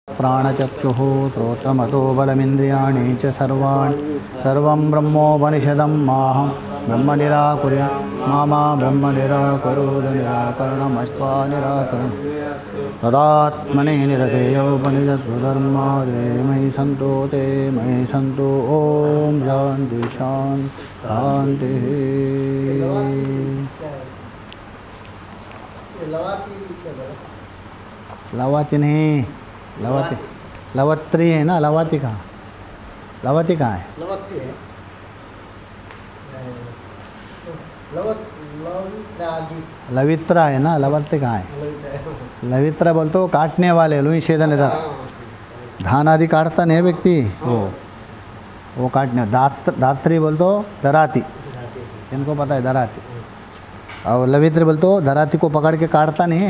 प्राणचक्षुः श्रोत्रमतो बलमिन्द्रियाणि च सर्वं ब्रह्मोपनिषदं माहं ब्रह्म निराकुर्य मा ब्रह्म निराकरोद निराकरणमस्त्वा निराकरणं तदात्मने निरतेयोपनिषत्स्वधर्मादे मयि सन्तो ते मयि सन्तो ॐ शान्ति शान्तिः। लवाती नहीं, लवत्री है ना। लवाती कहाँ है? लवित्रा है ना। लवत्री कहाँ है? लवित्रा बोलते वो काटने वाले लुई छेदन इधर धान आदि काटता नहीं व्यक्ति, वो काटने। दात्री बोलते दराती, इनको पता है दराती। और लवित्र बोलते दराती को पकड़ के काटता नहीं है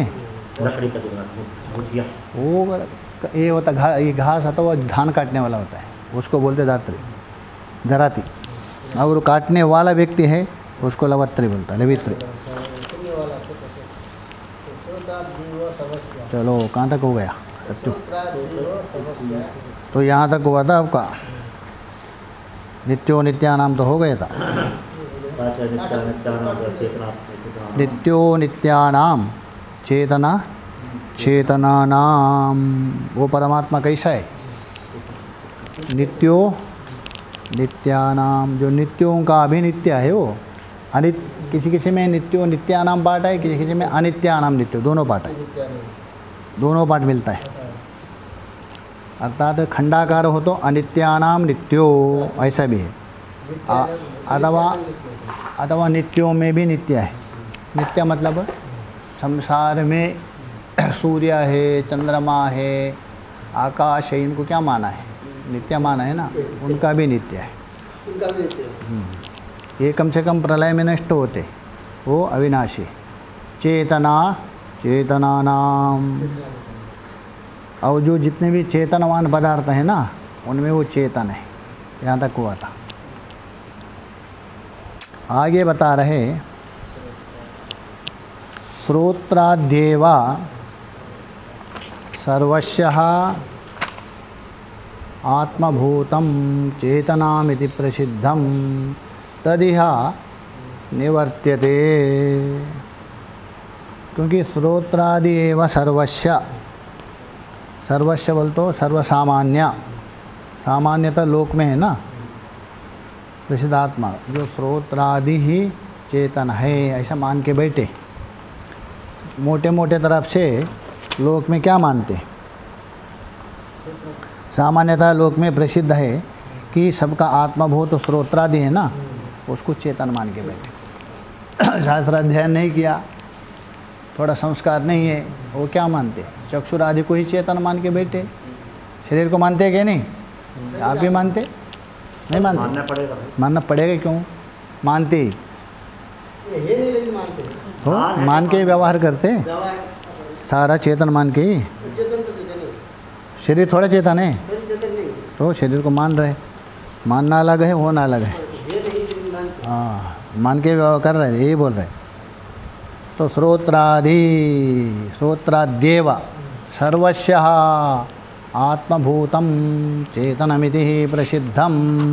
वो। ये होता ये घास आता वो धान काटने वाला होता है, उसको बोलते दात्री दराती। और काटने वाला व्यक्ति है उसको लवत्री बोलता है, लवित्री। चलो कहाँ तक हो गया? तो यहाँ तक हुआ था आपका। नित्यो नित्यानाम तो हो गया था। नित्यो नित्यानाम चेतना चेतना नाम, वो परमात्मा कैसा है? नित्यो नित्यानाम, जो नित्यों का अभिनित्य है वो। किसी किसी में नित्यो नित्यानाम पाठ है, किसी किसी में अनित्यानाम नित्यो, दोनों पाठ है, दोनों पाठ मिलता है। अर्थात खंडाकार हो तो अनित्यानाम नित्यो ऐसा भी है, अथवा नित्यों में भी नित्य है। नित्य मतलब संसार में सूर्य है, चंद्रमा है, आकाश है, इनको क्या माना है? नित्य माना है ना, उनका भी नित्य है। ये कम से कम प्रलय में नष्ट होते, वो अविनाशी। चेतना चेतना नाम, और जो जितने भी चेतनवान पदार्थ हैं ना उनमें वो चेतन है। यहाँ तक हुआ था। आगे बता रहे श्रोत्राद्येवा सर्वस्यः आत्मभूतं चेतनामिति प्रसिद्धं तदिह निवर्त्यते। क्योंकि श्रोत्रादि एव सर्वस्य, सर्वस्य बोलतो सर्वसामान्य, सामान्यतः लोक में है ना प्रसिद्धात्मा, जो श्रोत्रादि ही चेतन है ऐसा मान के बैठे। मोटे मोटे तरफ से लोक में क्या मानते? सामान्यतः लोक में प्रसिद्ध है कि सबका आत्मभूत श्रोत्रादि है ना, उसको चेतन मान के बैठे। शास्त्र अध्ययन नहीं किया, थोड़ा संस्कार नहीं है, वो क्या मानते? चक्षुरादि को ही चेतन मान के बैठे। शरीर को मानते क्या नहीं? आप भी मानते? नहीं मानते? मानना पड़ेगा। क्यों मानते? तो मान के व्यवहार करते, सारा चेतन मान के ही। शरीर थोड़ा चेतन है, तो शरीर को मान रहे। मानना अलग है, होना अलग है। हाँ, मान के व्यवहार कर रहे, यही बोल रहे। तो श्रोत्राद्येव सर्वस्यः आत्मभूतं चेतनमिति प्रसिद्धं।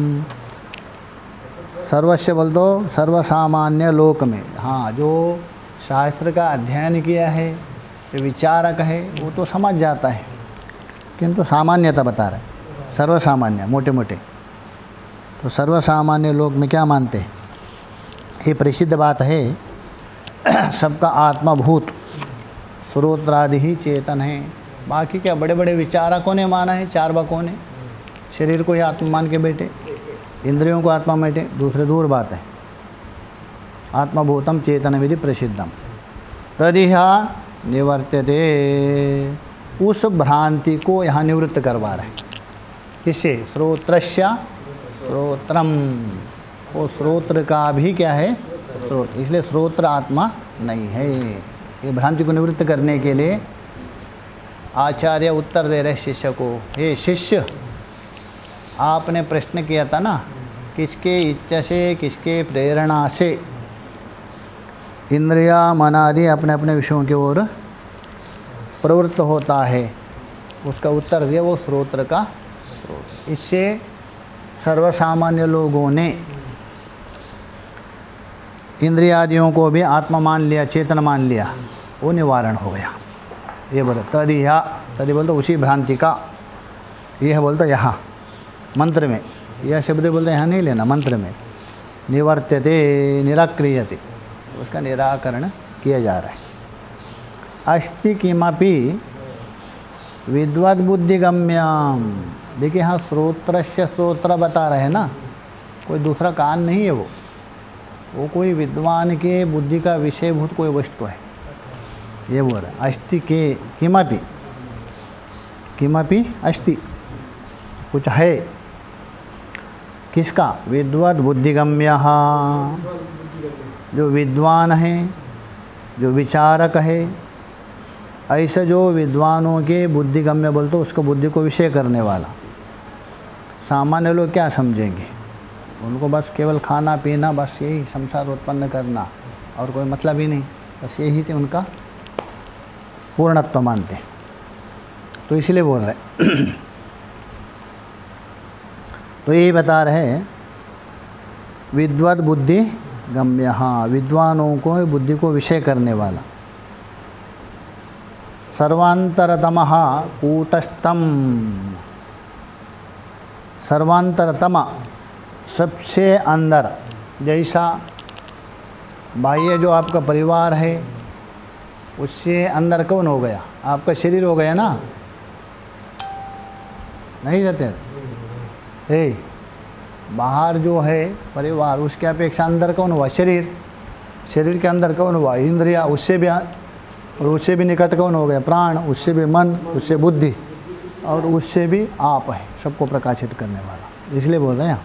सर्वस्व बोल दो सर्वसामान्य लोक में। हाँ, जो शास्त्र का अध्ययन किया है, विचारक है, वो तो समझ जाता है, किंतु सामान्यता बता रहे, सर्वसामान्य मोटे मोटे। तो सर्वसामान्य लोक में क्या मानते हैं? ये प्रसिद्ध बात है, सबका आत्मभूत श्रोत्रादि ही चेतन है। बाकी क्या बड़े बड़े विचारकों ने माना है, चार्वाकों ने शरीर को ही आत्मा मान के बैठे, इंद्रियों को आत्मा बैठे, दूसरे दूर बात है। आत्मभूतम चेतनमिति प्रसिद्धम तदिह निवर्त्यते। उस भ्रांति को यहाँ निवृत्त करवा रहे। किससे? श्रोत्रस्य श्रोत्रम, वो श्रोत्र का भी क्या है? स्रोत। इसलिए श्रोत्र आत्मा नहीं है। ये भ्रांति को निवृत्त करने के लिए आचार्य उत्तर दे रहे शिष्य को। हे शिष्य, आपने प्रश्न किया था ना, किसके इच्छा से, किसके प्रेरणा से इंद्रिया मन आदि अपने अपने विषयों की ओर प्रवृत्त होता है। उसका उत्तर दिया वो श्रोत्र का स्रोत। इससे सर्वसामान्य लोगों ने इंद्रियादियों को भी आत्मा मान लिया, चेतन मान लिया, वो निवारण हो गया। ये बोले तदी बोलते उसी भ्रांति का, यह बोलते यहाँ मंत्र में, यह शब्द बोलते यहाँ नहीं लेना, मंत्र में निवर्त्यते निराक्रियते, उसका निराकरण किया जा रहा है। अस्ति किमपि विद्वद बुद्धिगम्यम, देखिए हाँ श्रोत्रस्य श्रोत्र बता रहे हैं ना, कोई दूसरा कान नहीं है, वो कोई विद्वान के बुद्धि का विषयभूत कोई वस्तु है, ये बोल रहे हैं। अस्ति के किमपि, किमपि अस्ति, कुछ है, किसका? विद्वद बुद्धिगम्य, जो विद्वान है, जो विचारक है, ऐसे जो विद्वानों के बुद्धिगम्य बोलते उसको बुद्धि को विषय करने वाला। सामान्य लोग क्या समझेंगे? उनको बस केवल खाना पीना, बस यही संसार उत्पन्न करना और कोई मतलब ही नहीं, बस यही थे उनका पूर्णत्व मानते। तो इसलिए बोल रहे तो यही बता रहे विद्वद बुद्धि गम्य, हाँ विद्वानों को बुद्धि को विषय करने वाला। सर्वांतरतम कूटस्थम, सर्वांतरतम सबसे अंदर, जैसा बाह्य जो आपका परिवार है उससे अंदर कौन हो गया? आपका शरीर हो गया ना, नहीं जाते है, बाहर जो है परिवार उसके अपेक्षा अंदर कौन हुआ? शरीर। शरीर के अंदर कौन हुआ? इंद्रिया, उससे भी और उससे भी निकट कौन हो गया? प्राण, उससे भी मन, उससे बुद्धि और उससे भी आप है, सबको प्रकाशित करने वाला। इसलिए बोल रहे हैं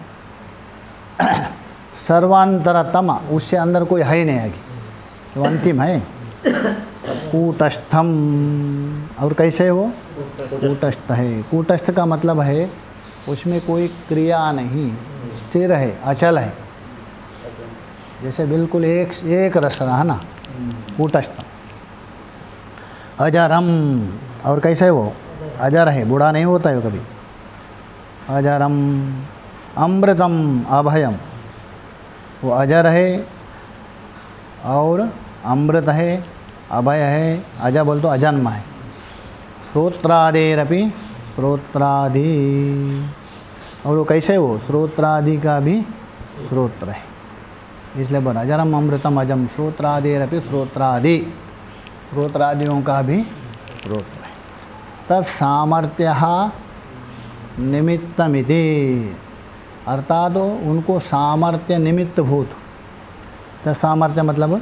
सर्वांतरतम, उससे अंदर कोई है ही नहीं आगे, तो अंतिम है। कूटस्थम, और कैसे हो? कूटस्थ है। कूटस्थ का मतलब है उसमें कोई क्रिया नहीं, स्थिर है, अचल है, जैसे बिल्कुल एक रस रहा ना, कूटस्थ। अजरम, और कैसे है वो? अजर है, बूढ़ा नहीं होता है कभी। अजरम अमृतम अभयम, वो अजर है और अमृत है, अभय है, अजय बोल तो अजन्म है। श्रोत्रादेरपि श्रोत्रादि, और वो कैसे वो? श्रोत्रादि का भी श्रोत्र है, इसलिए बोला अजरम अमृतम अजम श्रोत्रादेरपि श्रोत्रादि, श्रोत्रादियों का भी श्रोत्र है। तत्सामर्थ्य निमित्तमिति, अर्थात उनको सामर्थ्य निमित्त भूत। तत्सामर्थ्य मतलब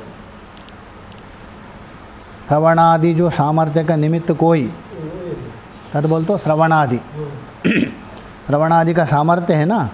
श्रवणादि, जो सामर्थ्य का निमित्त कोई, तद बोल तो श्रवणादि। श्रवणादि का सामर्थ्य है ना,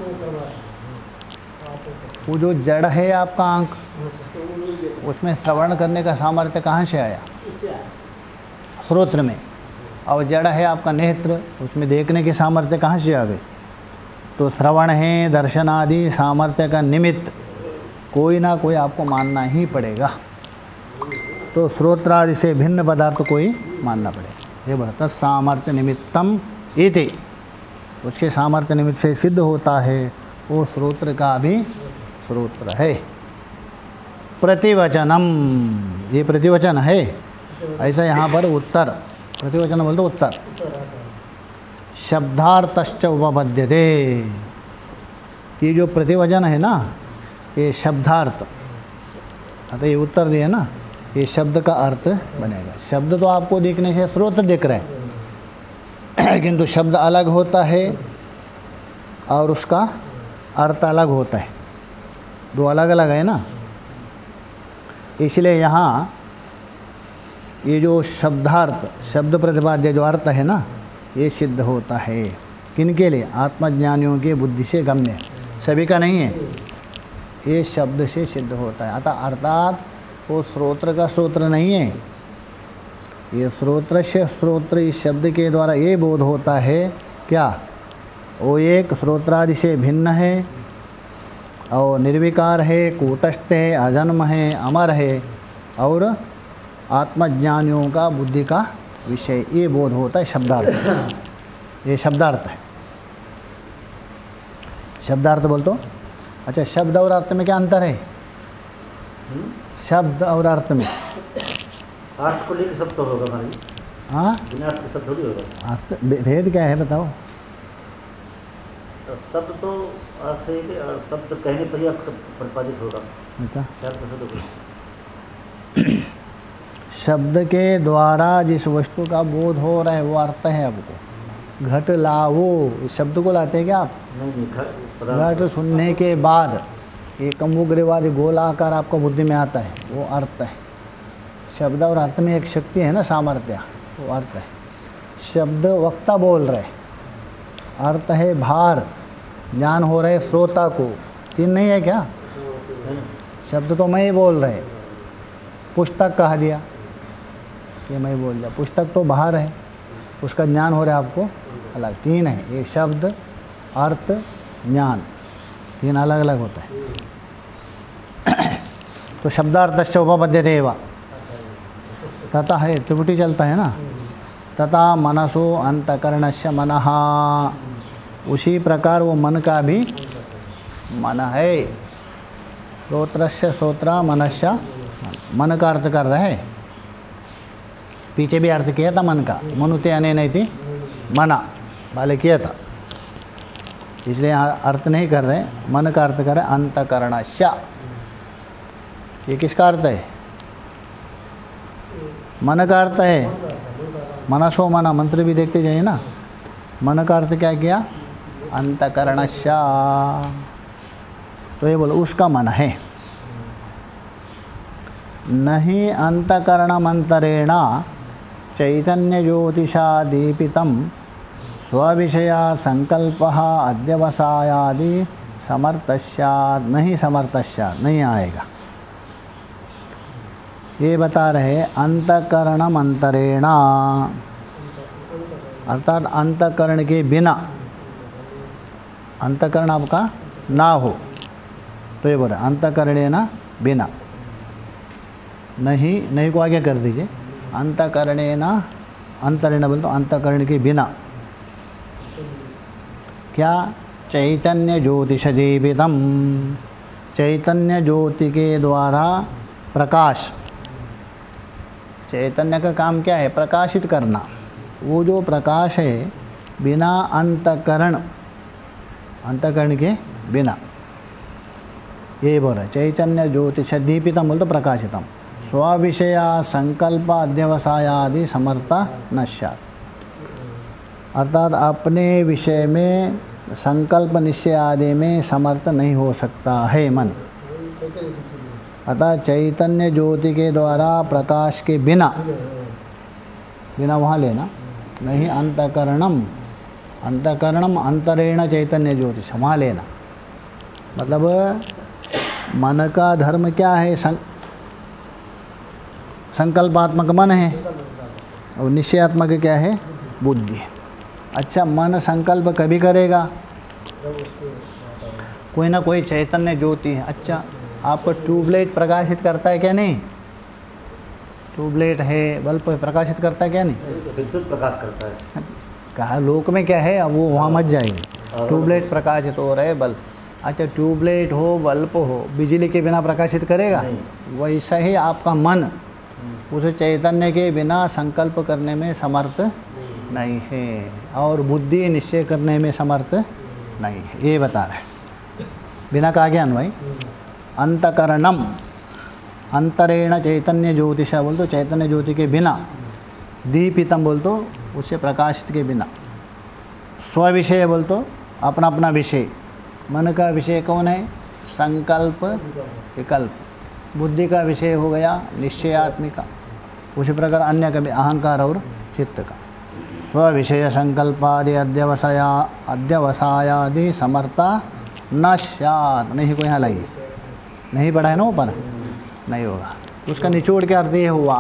वो जो जड़ है आपका आंख, उसमें श्रवण करने का सामर्थ्य कहाँ से आया? श्रोत्र में। और जड़ है आपका नेत्र, उसमें देखने की सामर्थ्य कहाँ से आ गई? तो श्रवण है, दर्शन आदि सामर्थ्य का निमित्त कोई ना कोई आपको मानना ही पड़ेगा। तो श्रोत्रादि से भिन्न पदार्थ कोई मानना पड़ेगा। ये बोलता सामर्थ्य निमित्तम इति, उसके सामर्थ्य निमित्त से सिद्ध होता है, वो श्रोत्र का भी श्रोत्र है। प्रतिवचनम, ये प्रतिवचन है, ऐसा यहाँ पर उत्तर, प्रतिवचन बोलते उत्तर। शब्दार्थश्च उपपद्यते, ये जो प्रतिवचन है ना, ये शब्दार्थ, अतः ये उत्तर दिए ना, ये शब्द का अर्थ बनेगा। शब्द तो आपको देखने से स्रोत दिख रहे हैं, किंतु शब्द अलग होता है और उसका अर्थ अलग होता है, दो अलग अलग है ना। इसलिए यहाँ ये जो शब्दार्थ, शब्द प्रतिपाद्य जो अर्थ है ना, ये सिद्ध होता है। किनके लिए? आत्मज्ञानियों के बुद्धि से गम्य, सभी का नहीं है, ये शब्द से सिद्ध होता है। अतः अर्थात वो श्रोत्र का श्रोत्र नहीं है, ये श्रोत्र से श्रोत्र इस शब्द के द्वारा ये बोध होता है क्या? वो एक श्रोत्रादि से भिन्न है और निर्विकार है, कूटस्थ है, अजन्म है, अमर है और आत्मज्ञानियों का बुद्धि का विषय, ये बोध होता है शब्दार्थ। ये शब्दार्थ है। शब्दार्थ बोल तो अच्छा, शब्द और अर्थ में क्या अंतर है? शब्द और अर्थ में अर्थ को लेकर शब्द तो होगा भाई। हाँ, बिना अर्थ के शब्द थोड़ी होगा। अर्थ भेद क्या है बताओ? तो शब्द तो अर्थ है कि शब्द कहने पर ही अर्थ प्रतिपादित होगा। अच्छा, शब्द शब्द के द्वारा जिस वस्तु का बोध हो रहा है वो अर्थ है। आपको घट लाओ, इस शब्द को लाते हैं क्या आप? नहीं, घट सुनने के बाद ये कम्बुग्रीवादी गोलाकार आपको बुद्धि में आता है, वो अर्थ है। शब्द और अर्थ में एक शक्ति है ना, सामर्थ्य, वो अर्थ है। शब्द वक्ता बोल रहे, अर्थ है भार, ज्ञान हो रहे श्रोता को। तीन नहीं है क्या? शब्द तो मैं ही बोल रहे, पुस्तक कहा दिया कि मैं बोल दिया, पुस्तक तो बाहर है, उसका ज्ञान हो रहा है आपको अलग। तीन है ये, शब्द, अर्थ, ज्ञान, तीन अलग अलग होता है। तो शब्दार्थस्य उपपद्यते एव तथा है, त्रिपुटी चलता है ना। तथा मनसो अंतकरणस्य मनः, उसी प्रकार वो मन का भी मन है। श्रोत्रस्य श्रोत्र मनस्य, मन का अर्थ कर रहे, पीछे भी अर्थ किया था मन का, मनुते अने नहीं थी मना वाले किया था, इसलिए यहाँ अर्थ नहीं कर रहे, मन का अर्थ कर रहे अंतकरणस्य। ये किसका अर्थ है? मन का अर्थ है। मनसो मना मंत्र भी देखते जाइए ना, मन का अर्थ क्या किया? अंतकरणस्य। तो ये बोलो उसका मन है। नहीं अंतकरणमंतरेण चैतन्य ज्योतिषा दीपितं स्विषया संकल्पः अध्यवसायादि समर्थस्यात्, नहीं समर्थस्यात्, नहीं आएगा। ये बता रहे अंतकरणमंतरेण, अर्थात अंतकरण के बिना, अंतकरण आपका ना हो, तो ये बोले अंतकरणेन बिना। नहीं, नहीं को आगे कर दीजिए, अंतकरणेन, अंतरेण बोल तो अंतकरण के बिना। क्या? चैतन्य ज्योतिष दीपितम, चैतन्य ज्योति के द्वारा प्रकाश। चैतन्य का काम क्या है? प्रकाशित करना। वो जो प्रकाश है बिना अंतकरण, अंतकरण के बिना, ये बोल रहे चैतन्य ज्योतिष दीपितम बोल तो प्रकाशितम, स्विषया संकल्प अध्यवसायादि समर्था नश्यात्, अर्थात अपने विषय में संकल्प निश्चय आदि में समर्थ नहीं हो सकता है मन। अतः चैतन्य ज्योति के द्वारा प्रकाश के बिना, बिना वहाँ लेना, नहीं अंतकरणम, अंतकरणम अंतरेण चैतन्य ज्योतिष, वहाँ लेना। मतलब मन का धर्म क्या है? संकल्पात्मक मन है, और निश्चयात्मक क्या है? बुद्धि। अच्छा, मन संकल्प कभी करेगा? कोई ना कोई चैतन्य ज्योति है। अच्छा, आपको ट्यूबलाइट प्रकाशित करता है क्या? नहीं। ट्यूबलाइट है, बल्ब प्रकाशित करता है क्या? नहीं। विद्युत प्रकाश करता है। कहा लोक में क्या है, अब वो वहाँ मत जाएगी। ट्यूबलाइट प्रकाशित हो रहे, बल्ब। अच्छा, ट्यूबलाइट हो, बल्ब हो, बिजली के बिना प्रकाशित करेगा? वैसा ही आपका मन उस चैतन्य के बिना संकल्प करने में समर्थ नहीं है, और बुद्धि निश्चय करने में समर्थ नहीं है, ये बता रहे। बिना का ज्ञान भाई, अंतकरणम, अंतरेण चैतन्य ज्योतिषा बोल तो चैतन्य ज्योति के बिना, दीपितम बोल तो उससे प्रकाशित के बिना, स्विषय बोल तो अपना अपना विषय। मन का विषय कौन है? संकल्प, विकल्प। बुद्धि का विषय हो गया निश्चयात्मिका। उसी प्रकार अन्य का भी अहंकार और चित्त का। स्विषय संकल्पादि अध्यवसायादि समर्था नश्यात्, नहीं को यहाँ लाइए, नहीं पढ़ा है ना ऊपर, नहीं होगा। उसका निचोड़ के अर्थ ये हुआ,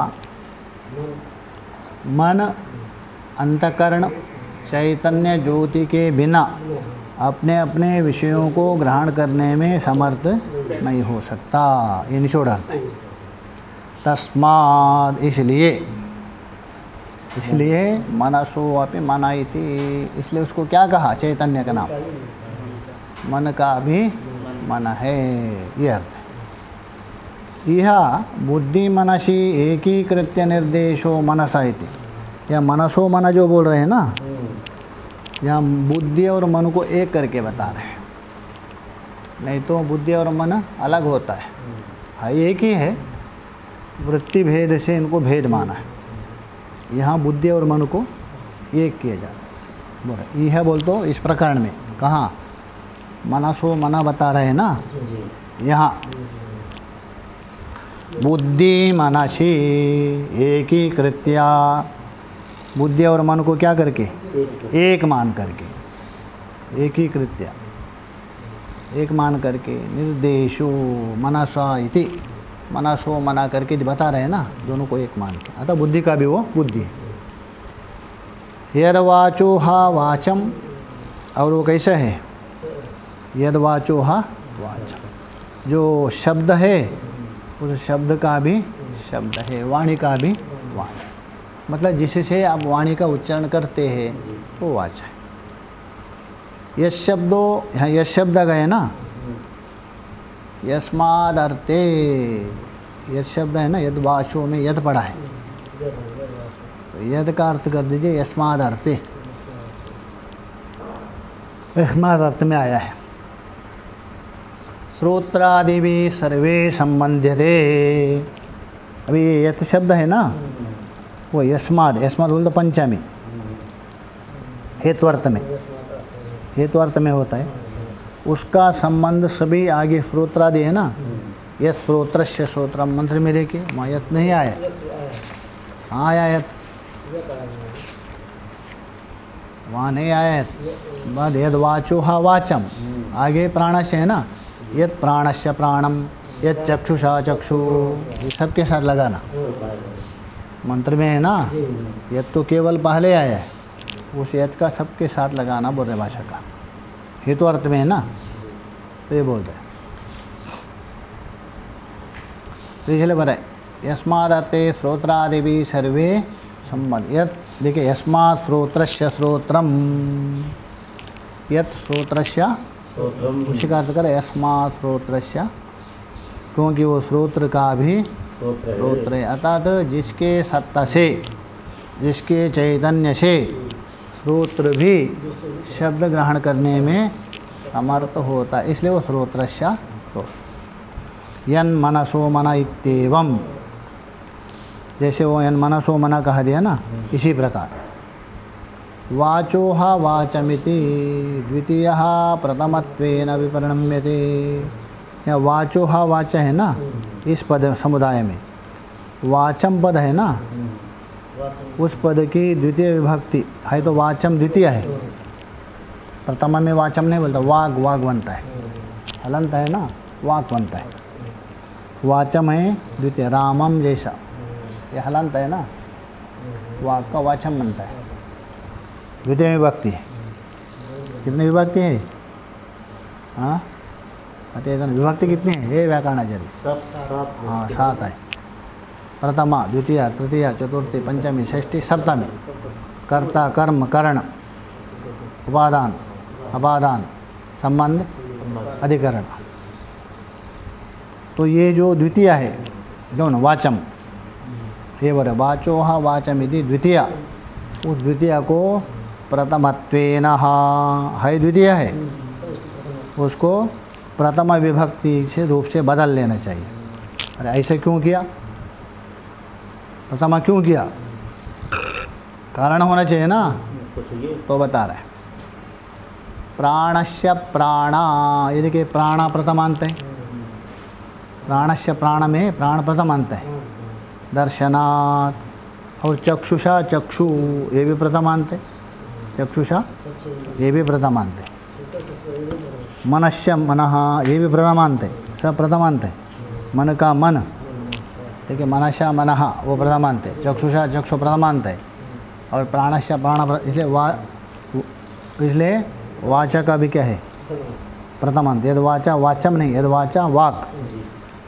मन अंतकरण चैतन्य ज्योति के बिना अपने अपने विषयों को ग्रहण करने में समर्थ नहीं हो सकता, ये निचोड़ अर्थ है। तस्माद्, इसलिए, इसलिए मनसो अपि मन इति, इसलिए उसको क्या कहा चैतन्य का नाम, मन का भी मन है, ये अर्थ है। यह बुद्धि मनसी एकीकृत्य निर्देशो मनसा इति, यह मनसो मन जो बोल रहे हैं ना, यहाँ बुद्धि और मन को एक करके बता रहे हैं, नहीं तो बुद्धि और मन अलग होता है, हाँ एक ही है, वृत्ति भेद से इनको भेद माना है। यहाँ बुद्धि और मन को एक किया जाता है। बोला यह बोल तो इस प्रकरण में कहाँ मनसो मना बता रहे हैं ना, यहाँ बुद्धि मनसी एकीकृत्या, बुद्धि और मन को क्या करके एक मान करके, एकीकृत्या एक मान करके, निर्देशो मनसा इति, मनसो मना करके बता रहे हैं ना, दोनों को एक मान के, अतः बुद्धि का भी वो बुद्धि है। यद्वाचो हा वाचम, और वो कैसा है, यद्वाचो हा वाचम, जो शब्द है उस शब्द का भी शब्द है, वाणी का भी वाणी, मतलब जिससे आप वाणी का उच्चारण करते हैं वो वाचा है। यश शब्दो, यहाँ यश शब्द गए ना, यस्माद अर्थे, यद शब्द है ना, यद वाचो में यद पड़ा है, तो यद का अर्थ कर दीजिए यस्माद अर्थे, यस्माद अर्थ में आया है। श्रोत्रादि भी सर्वे संबंध्यते, अभी ये यत शब्द है ना, वो यस्माद, यस्माद बोल तो पंचमी हेतुअर्थ में, हेतुअर्थ में होता है, उसका संबंध सभी आगे श्रोत्रादि है ना, यत श्रोत्रस्य श्रोत्रम मंत्र में देखिए वहाँ यत नहीं आया, हाँ आया यत, वहाँ नहीं आया यत, बाद यद वाचो हा वाचम, आगे प्राणस्य है ना, यत प्राणस्य प्राणम, यत चक्षुषा चक्षु, ये सबके साथ लगाना मंत्र में है ना, यत तो केवल पहले आया है, उस यत का सबके साथ लगाना बोल रहे भाषा का, हेतु अर्थ में है ना, तो ये बोल रहे तो इसलिए बताए यस्मादर्थे श्रोत्रादि भी सर्वे संबंध, यत देखिए यस्मात् श्रोत्रस्य श्रोत्रम, यत श्रोत्रस्य, उसी का अर्थ करें यस्मात् श्रोत्रस्य, क्योंकि वो श्रोत्र का भी श्रोत्र है, अर्थात जिसके सत्ता से, जिसके चैतन्य से श्रोत्र भी शब्द ग्रहण करने में समर्थ होता है, इसलिए वो श्रोत्रस्य श्रोत्र। यन मनसो मना इत्येवम, जैसे वो यन मनसो मना कहा दिया ना, इसी प्रकार वाचोहा वाचमिति द्वितीयः प्रथमत्वेन विपरिणम्यते, या वाचोहा वाच है ना, इस पद समुदाय में वाचम पद है ना, उस पद की द्वितीय विभक्ति है, तो वाचम द्वितीय है, प्रथम में वाचम नहीं बोलता, वाग वाग बनता है, हलंत है ना, वाक बनता है, वाचम है द्वितीय, रामम जैसा, ये हलंत है ना, वाक का वाचम बनता है, द्वितीय विभक्ति है। कितनी विभक्ति है, हाँ बताइए विभक्ति कितनी है, ये व्याकरणाचार्य, हाँ 7 है, प्रथमा द्वितीय तृतीय चतुर्थी पंचमी षष्ठी सप्तमी, कर्ता कर्म कर्ण उपादान अपादान संबंध अधिकरण, तो ये जो द्वितीय है दोनों वाचम, ये बोले वाचोहा वाचमिति द्वितीय, उस द्वितीय को प्रथमत्वेन है, द्वितीय है, उसको प्रथम विभक्ति से रूप से बदल लेना चाहिए। अरे ऐसे क्यों किया, प्रथमा क्यों किया, कारण होना चाहिए ना, तो बता रहे हैं प्राणस्य प्राणा, ये देखिए प्राणा प्रथमांत है, प्राणस्य प्राण में प्राण प्रथमांत है, दर्शनात्, और चक्षुषा चक्षु ये भी प्रथमांत है, चक्षुषा ये भी प्रथमांत है, मनस्य मनः ये भी प्रथमांत है, सब प्रथमांत है, मन का मन, देखिए मनसा मनः वो प्रथमांत है, चक्षुषा चक्षु प्रथमांत है, और प्राणस्य प्राण, इसलिए वाचा का भी क्या है प्रथमांत, यद वाचा वाचम नहीं, यद वाचा वाक,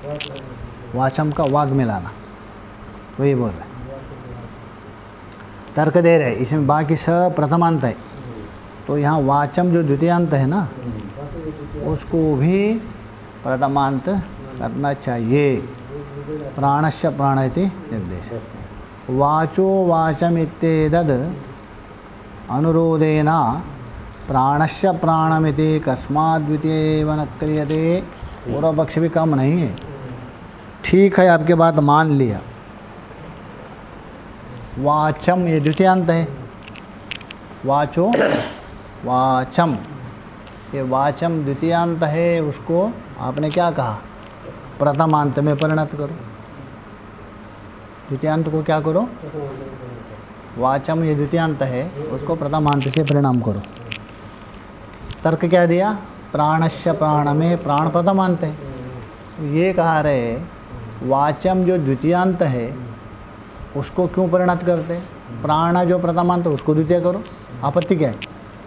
वाचम का वाक मिलाना, तो ये बोल रहे तर्क दे रहे, इसमें बाकी सब प्रथमांत है, तो यहाँ वाचम जो द्वितीयांत है ना उसको भी प्रथमांत करना चाहिए। प्राणस्य प्राण इति निर्देश। वाचो वाचमित्येतद् अनुरोधेन प्राणस्य प्राणमिति कस्माद् द्वितीयेव न क्रियते। पूर्व पक्ष भी कम नहीं है, ठीक है, आपके बात मान लिया। वाचम ये द्वितीयांत है, वाचो वाचम, ये वाचम द्वितीयांत है, उसको आपने क्या कहा, प्रथमांत में परिणत करो। द्वितीयांत को क्या करो, वाचम ये द्वितीयांत है उसको प्रथमांत से परिणाम करो। तर्क क्या दिया, प्राणस्य प्राण में प्राण प्रथमांत है, ये कहा रहे वाचम जो द्वितीयांत है उसको क्यों परिणत करते, प्राण जो प्रथमांत उसको द्वितीय करो, आपत्ति क्या है।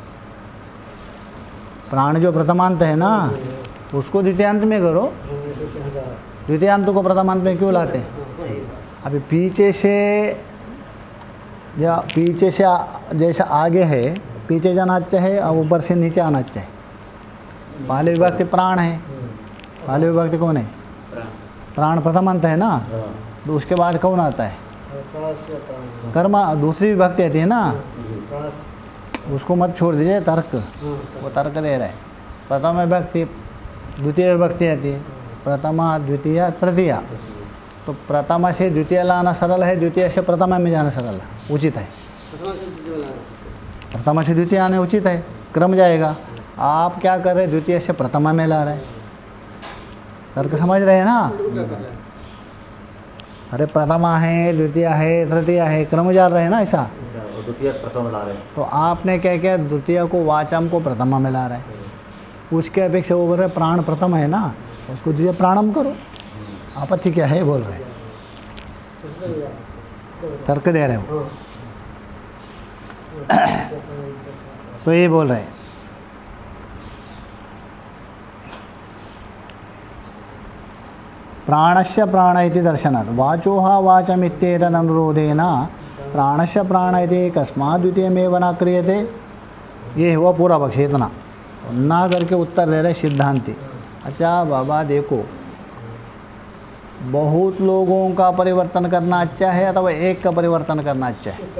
प्राण जो प्रथमांत है ना उसको द्वितीयांत में करो, द्वितीयांत को प्रथमांत में क्यों लाते। अभी पीछे से या पीछे से जैसा आगे है पीछे जाना चाहिए और ऊपर से नीचे आना चाहिए। पहले विभक्ति प्राण है, पहले विभक्ति कौन है, प्राण प्रथमांत है ना, तो उसके बाद कौन आता है, कर्म दूसरी विभक्ति आती है ना, उसको मत छोड़ दीजिए, तर्क वो तर्क दे रहा है। प्रथम विभक्ति द्वितीय विभक्ति आती है, प्रथमा द्वितीय तृतीया, तो प्रथमा से द्वितीय लाना सरल है, द्वितीय से प्रथमा में जाना सरल है, उचित है। प्रथमा से द्वितीय आने उचित है, क्रम जाएगा। आप क्या कर रहे हैं, द्वितीय से प्रथमा में ला रहे हैं, तर्क समझ रहे हैं ना। अरे प्रथमा है, द्वितीय है, तृतीय है, क्रम जा रहे हैं ना ऐसा, द्वितीय से प्रथम ला रहे हैं। तो आपने क्या किया, द्वितीय को वाचम को प्रथमा में ला रहे हैं, उसके अपेक्षा वो बोल रहे प्राण प्रथम है ना, उसको द्वितीय प्राणम करो, आपत्ति क्या है बोल रहे, तर्क दे रहे हो। तो ये बोल रहे हैं प्राणस्य प्राण इति दर्शनात् वाचोहा वाचमित्येतदनुरोधेन प्राणस्य प्राण इति कस्मात् द्वितीयमेव न क्रियते। ये हुआ पूरा पक्ष, इतना ना करके उत्तर दे रहे सिद्धांति। अच्छा बाबा देखो, बहुत लोगों का परिवर्तन करना अच्छा है अथवा एक का परिवर्तन करना अच्छा है,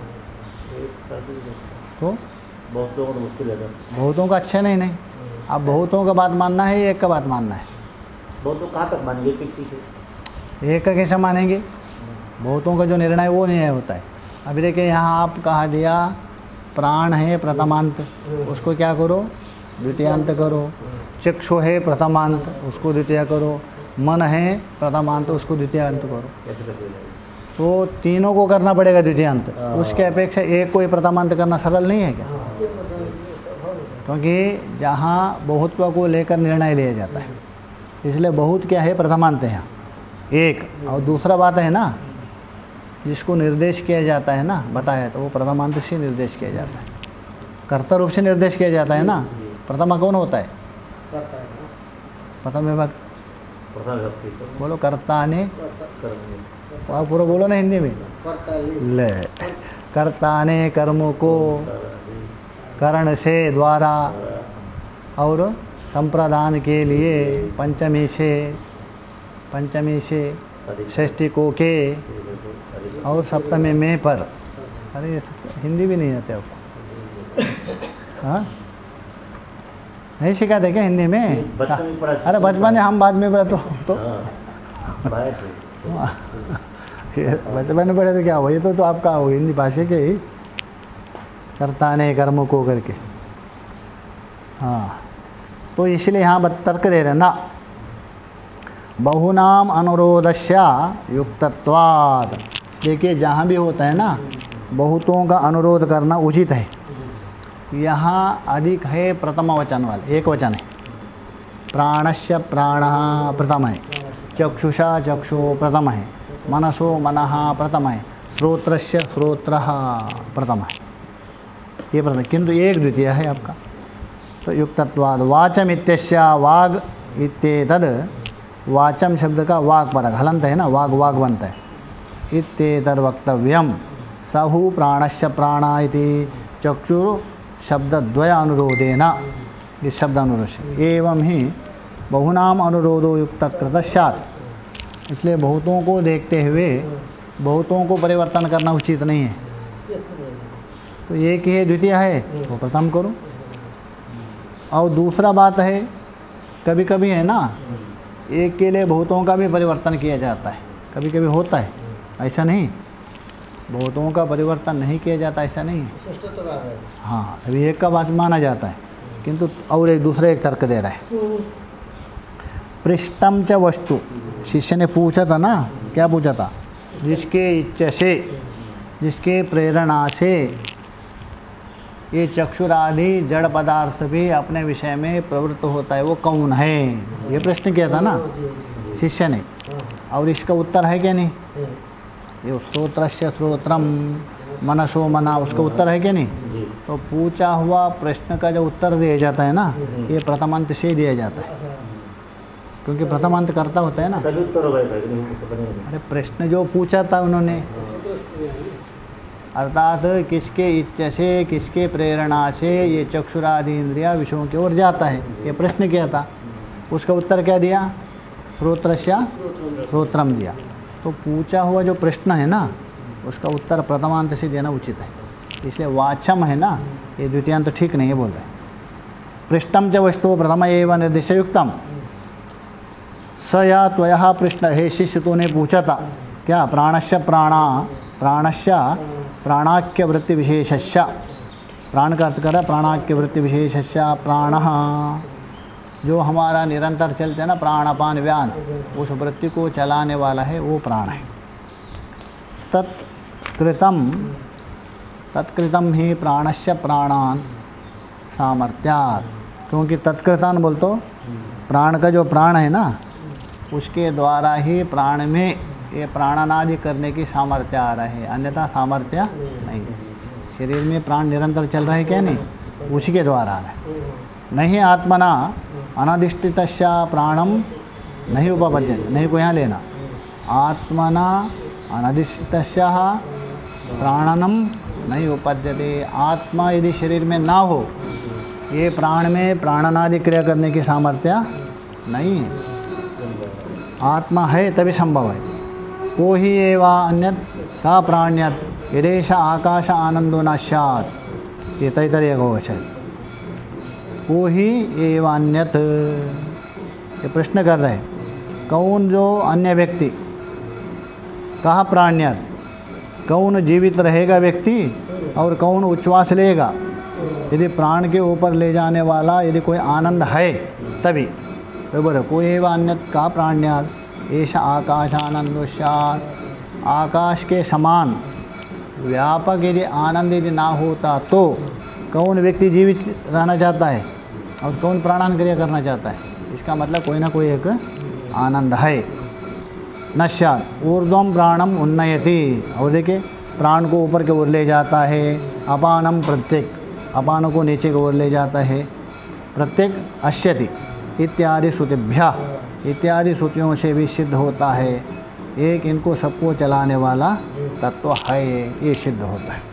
तो बहुत लोगों को मुश्किल है, बहुतों का अच्छा नहीं, अब बहुतों का बात मानना है एक का बात मानना है। बहुत लोग कहाँ तक मानेंगे, एक का कैसे मानेंगे, बहुतों का जो निर्णय वो नहीं होता है। अभी देखिए यहाँ आप कहा दिया प्राण है प्रथमांत, उसको क्या करो, द्वितीयांत करो। चक्षु है प्रथमांत, उसको द्वितीय करो। मन है प्रथमांत, उसको द्वितीयांत करो। कैसे कैसे तो तीनों को करना पड़ेगा द्वितीयांत, उसके अपेक्षा एक को ही प्रथमांत करना सरल नहीं है क्या, क्योंकि जहाँ बहुत्व को लेकर निर्णय लिया जाता है, इसलिए बहुत क्या है, प्रथमांत है यहाँ एक। और दूसरा बात है ना, जिसको निर्देश किया जाता है ना, बताया तो वो प्रथमांत से निर्देश किया जाता है, कर्ता रूप से निर्देश किया जाता है ना। प्रथमा कौन होता है, प्रथम विभक्ति, बोलो कर्ता ने, आप पूरा बोलो ना हिंदी में, ले कर्ता ने कर्म को कर्ण से द्वारा और संप्रदान के लिए पंचमी से षष्ठी को के और सप्तमी में पर। अरे ये हिंदी भी नहीं आते आपको, हाँ नहीं सिखाते क्या हिंदी में, अरे बचपन में हम बाद में पढ़े तो बचपन में पढ़े तो क्या हुआ, ये तो आपका हिंदी भाषा के ही, कर्ता ने कर्म को करके, हाँ। तो इसलिए यहाँ तर्क दे रहे ना, बहुनाम अनुरोधस्य युक्तत्वात्। देखिए जहाँ भी होता है ना, बहुतों का अनुरोध करना उचित है। यहाँ अधिक है प्रथम वचन वाले, एक वचन है, प्राणस्य प्राणः प्रथम है, चक्षुषा चक्षु प्रथम है, मनसो मनः प्रथम है, श्रोत्रस्य श्रोत्रः प्रथम है, ये प्रथम, किंतु एक द्वितीय है आपका। तो युक्तत्वाद वाचम इत्यस्य वाग इत्येतद्, वाचम शब्द का वाग पर हलंत है ना, वाग वाग बनता है, इत्येतद् वक्तव्यम, सहु प्राणस्य प्राणा इति चक्षुर शब्दद्वय अनुरोधेन, इस शब्द अनुरोध से एवं ही बहुनाम अनुरोधो युक्त कृतस्यात्, इसलिए बहुतों को देखते हुए बहुतों को परिवर्तन करना उचित नहीं है। तो एक ही है, द्वितीय है तो प्रथम करो। और दूसरा बात है, कभी कभी है ना, एक के लिए बहुतों का भी परिवर्तन किया जाता है, कभी कभी होता है, ऐसा नहीं बहुतों का परिवर्तन नहीं किया जाता, ऐसा नहीं है। हाँ, अभी एक का बात माना जाता है, किंतु और एक दूसरा एक तर्क दे रहा है। पृष्ठम च वस्तु, शिष्य ने पूछा था ना, क्या पूछा था? जिसके इच्छा से, जिसके प्रेरणा से ये चक्षुरादि जड़ पदार्थ भी अपने विषय में प्रवृत्त होता है, वो कौन है? ये प्रश्न किया था ना शिष्य ने, और इसका उत्तर है क्या नहीं? ये श्रोत्रस्य श्रोत्रम मनसो मना, उसका उत्तर है क्या नहीं? तो पूछा हुआ प्रश्न का जो उत्तर दिया जाता है ना, ये प्रथमांत से दिया जाता है, क्योंकि प्रथमांत करता होता है ना। अरे प्रश्न जो पूछा था उन्होंने, अर्थात किसके इच्छा से, किसके प्रेरणा से ये चक्षुरादि इंद्रिया विषयों की ओर जाता है, ये प्रश्न किया था। उसका उत्तर क्या दिया? श्रोत्रस्य श्रोत्रम दिया। तो पूछा हुआ जो प्रश्न है ना, उसका उत्तर प्रथमांत से देना उचित है, इसलिए वाचम है ना, ये द्वितीयांत तो ठीक नहीं है बोल रहे। पृष्ठम च वस्तु प्रथम एवं निर्देशयुक्तम स या त्वया पृष्ठ, हे शिष्य तूने पूछा था क्या? प्राणस्य प्राणा, प्राणस्य प्राणाख्य वृत्ति विशेषस्य, प्राण का अर्थ करा प्राणाख्य वृत्ति विशेषस्य, प्राण जो हमारा निरंतर चलते हैं ना, प्राण अपान व्यान, उस वृत्ति को चलाने वाला है वो प्राण है। तत्कृतम ही प्राणस्य प्राणान सामर्थ्यात्, क्योंकि तत्कृतान बोल तो प्राण का जो प्राण है ना, उसके द्वारा ही प्राण में ये प्राणानादि करने की सामर्थ्य आ रहा है, अन्यथा सामर्थ्य नहीं है। शरीर में प्राण निरंतर चल रहा है क्या नहीं, उसी के द्वारा आ रहा है। नहीं आत्मना अनधिष्ठितस्य प्राणम नहीं उपपद्यते, नहीं को यहाँ लेना, आत्मना अनधिष्ठितस्य प्राणनम नहीं उपपद्यते। आत्मा यदि शरीर में ना हो, ये प्राण में प्राणनादि क्रिया करने की सामर्थ्य नहीं है। आत्मा है तभी संभव है। को ही एवा अन्यत का प्राण्यत यदेश आकाश आनंदो न स्यात्, ये तैतरीय घोष है। को ही एवा अन्यत, ये प्रश्न कर रहे हैं, कौन जो अन्य व्यक्ति, कहाँ प्राण्यत, कौन जीवित रहेगा व्यक्ति और कौन उच्छ्वास लेगा। यदि प्राण के ऊपर ले जाने वाला यदि कोई आनंद है तभी बराबर। कोई एवा अन्यत का प्राण्यात ऐसा आकाश आनंदो स्यात्, आकाश के समान व्यापक यदि आनंद यदि ना होता तो कौन व्यक्ति जीवित रहना चाहता है और कौन प्राणान क्रिया करना चाहता है। इसका मतलब कोई ना कोई एक आनंद है। न स्यात् ऊर्ध्वं प्राणम उन्नयति, और देखिए प्राण को ऊपर की ओर ले जाता है। अपानम प्रत्येक, अपान को नीचे की ओर ले जाता है। प्रत्येक अश्यति इत्यादि श्रुतिभ्यः, इत्यादि श्रुतियों से भी सिद्ध होता है एक इनको सबको चलाने वाला तत्व है, ये सिद्ध होता है।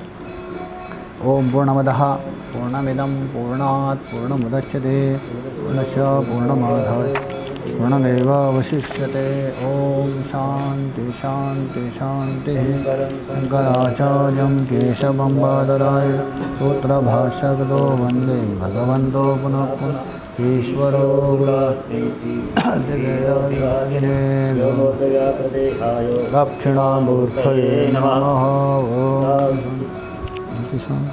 ओम पूर्णमदः पूर्णमिदं पूर्णात् पूर्णमुदच्यते पूर्णस्य पूर्णमादाय पूर्णमेवावशिष्यते। ओम शांति शांति शांति। शंकराचार्यं केशवं बादरायण सूत्रभाष्यकृतो वन्दे भगवन्तो पुनः पुनः ईश्वरो दक्षिणामूर्तये नमः।